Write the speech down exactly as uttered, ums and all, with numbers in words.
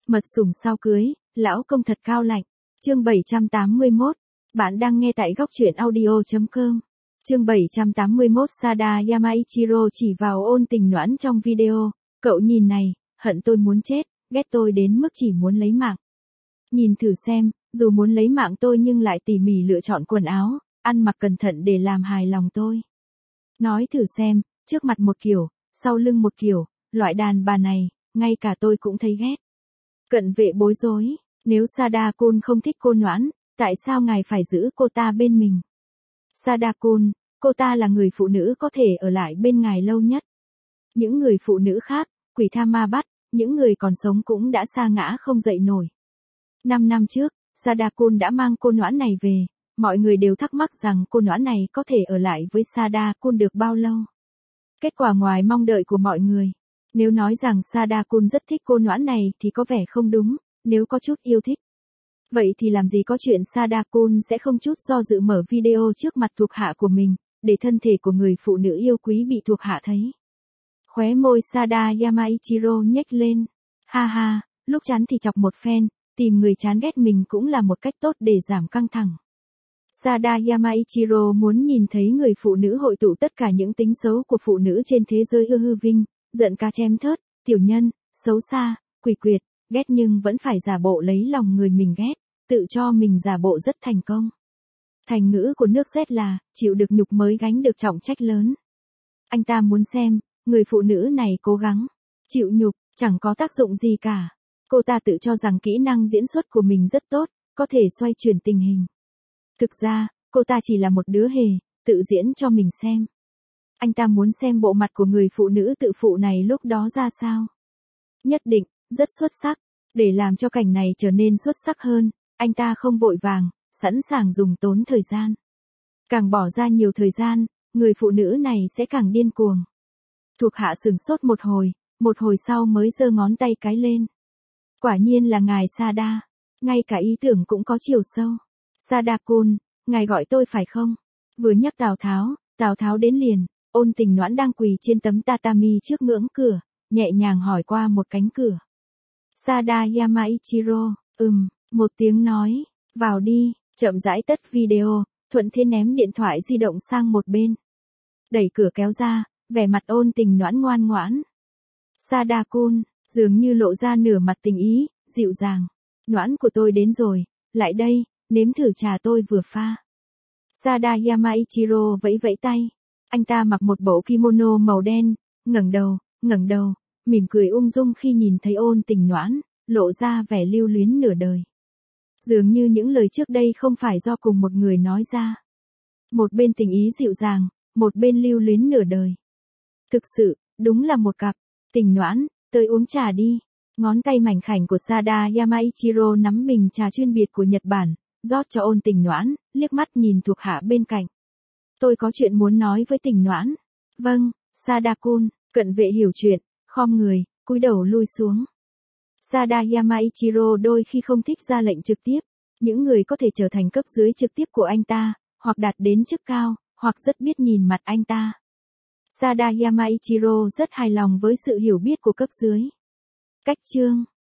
Mật sủng sau cưới, lão công thật cao lạnh. Chương bảy trăm tám mươi mốt. Bạn đang nghe tại góc truyện audio chấm com. Chương bảy trăm tám mươi mốt Sada Yamaichiro chỉ vào Ôn Tình Noãn trong video. Cậu nhìn này, hận tôi muốn chết, ghét tôi đến mức chỉ muốn lấy mạng. Nhìn thử xem, dù muốn lấy mạng tôi nhưng lại tỉ mỉ lựa chọn quần áo, ăn mặc cẩn thận để làm hài lòng tôi. Nói thử xem, trước mặt một kiểu, sau lưng một kiểu, loại đàn bà này, ngay cả tôi cũng thấy ghét. Cận vệ bối rối, nếu Sada-kun không thích cô Noãn, tại sao ngài phải giữ cô ta bên mình? Sada-kun, cô ta là người phụ nữ có thể ở lại bên ngài lâu nhất. Những người phụ nữ khác, quỷ tha ma bắt, những người còn sống cũng đã sa ngã không dậy nổi. Năm năm trước, Sada-kun đã mang cô Noãn này về, mọi người đều thắc mắc rằng cô Noãn này có thể ở lại với Sada-kun được bao lâu. Kết quả ngoài mong đợi của mọi người. Nếu nói rằng Sada-kun rất thích cô Noãn này thì có vẻ không đúng, nếu có chút yêu thích. Vậy thì làm gì có chuyện Sada-kun sẽ không chút do dự mở video trước mặt thuộc hạ của mình, để thân thể của người phụ nữ yêu quý bị thuộc hạ thấy. Khóe môi Sada Yamaichiro nhếch lên. Ha ha, lúc chán thì chọc một phen, tìm người chán ghét mình cũng là một cách tốt để giảm căng thẳng. Sada Yamaichiro muốn nhìn thấy người phụ nữ hội tụ tất cả những tính xấu của phụ nữ trên thế giới ưa hư vinh, giận cá chém thớt, tiểu nhân, xấu xa, quỷ quyệt, ghét nhưng vẫn phải giả bộ lấy lòng người mình ghét, tự cho mình giả bộ rất thành công. Thành ngữ của nước Z là, chịu được nhục mới gánh được trọng trách lớn. Anh ta muốn xem, người phụ nữ này cố gắng, chịu nhục, chẳng có tác dụng gì cả. Cô ta tự cho rằng kỹ năng diễn xuất của mình rất tốt, có thể xoay chuyển tình hình. Thực ra, cô ta chỉ là một đứa hề, tự diễn cho mình xem. Anh ta muốn xem bộ mặt của người phụ nữ tự phụ này lúc đó ra sao. Nhất định, rất xuất sắc. Để làm cho cảnh này trở nên xuất sắc hơn, anh ta không vội vàng, sẵn sàng dùng tốn thời gian. Càng bỏ ra nhiều thời gian, người phụ nữ này sẽ càng điên cuồng. Thuộc hạ sửng sốt một hồi, một hồi sau mới giơ ngón tay cái lên. Quả nhiên là ngài Sada, ngay cả ý tưởng cũng có chiều sâu. Sada-kun, ngài gọi tôi phải không? Vừa nhắc Tào Tháo, Tào Tháo đến liền. Ôn Tình Noãn đang quỳ trên tấm tatami trước ngưỡng cửa, nhẹ nhàng hỏi qua một cánh cửa. Sada Yamaichiro, ừm, một tiếng nói, vào đi, chậm rãi tắt video, thuận thế ném điện thoại di động sang một bên. Đẩy cửa kéo ra, vẻ mặt Ôn Tình Noãn ngoan ngoãn. Sada-kun, dường như lộ ra nửa mặt tình ý, dịu dàng. Noãn của tôi đến rồi, lại đây, nếm thử trà tôi vừa pha. Sada Yamaichiro vẫy vẫy tay. Anh ta mặc một bộ kimono màu đen, ngẩng đầu, ngẩng đầu, mỉm cười ung dung khi nhìn thấy Ôn Tình Noãn, lộ ra vẻ lưu luyến nửa đời. Dường như những lời trước đây không phải do cùng một người nói ra. Một bên tình ý dịu dàng, một bên lưu luyến nửa đời. Thực sự, đúng là một cặp. Tình Noãn, tới uống trà đi. Ngón tay mảnh khảnh của Sada Yamaichiro nắm bình trà chuyên biệt của Nhật Bản, rót cho Ôn Tình Noãn, liếc mắt nhìn thuộc hạ bên cạnh. Tôi có chuyện muốn nói với Tình Noãn. Vâng, Sada-kun, cận vệ hiểu chuyện, khom người, cúi đầu lui xuống. Sada Yamaichiro đôi khi không thích ra lệnh trực tiếp. Những người có thể trở thành cấp dưới trực tiếp của anh ta, hoặc đạt đến chức cao, hoặc rất biết nhìn mặt anh ta. Sada Yamaichiro rất hài lòng với sự hiểu biết của cấp dưới. Cách chương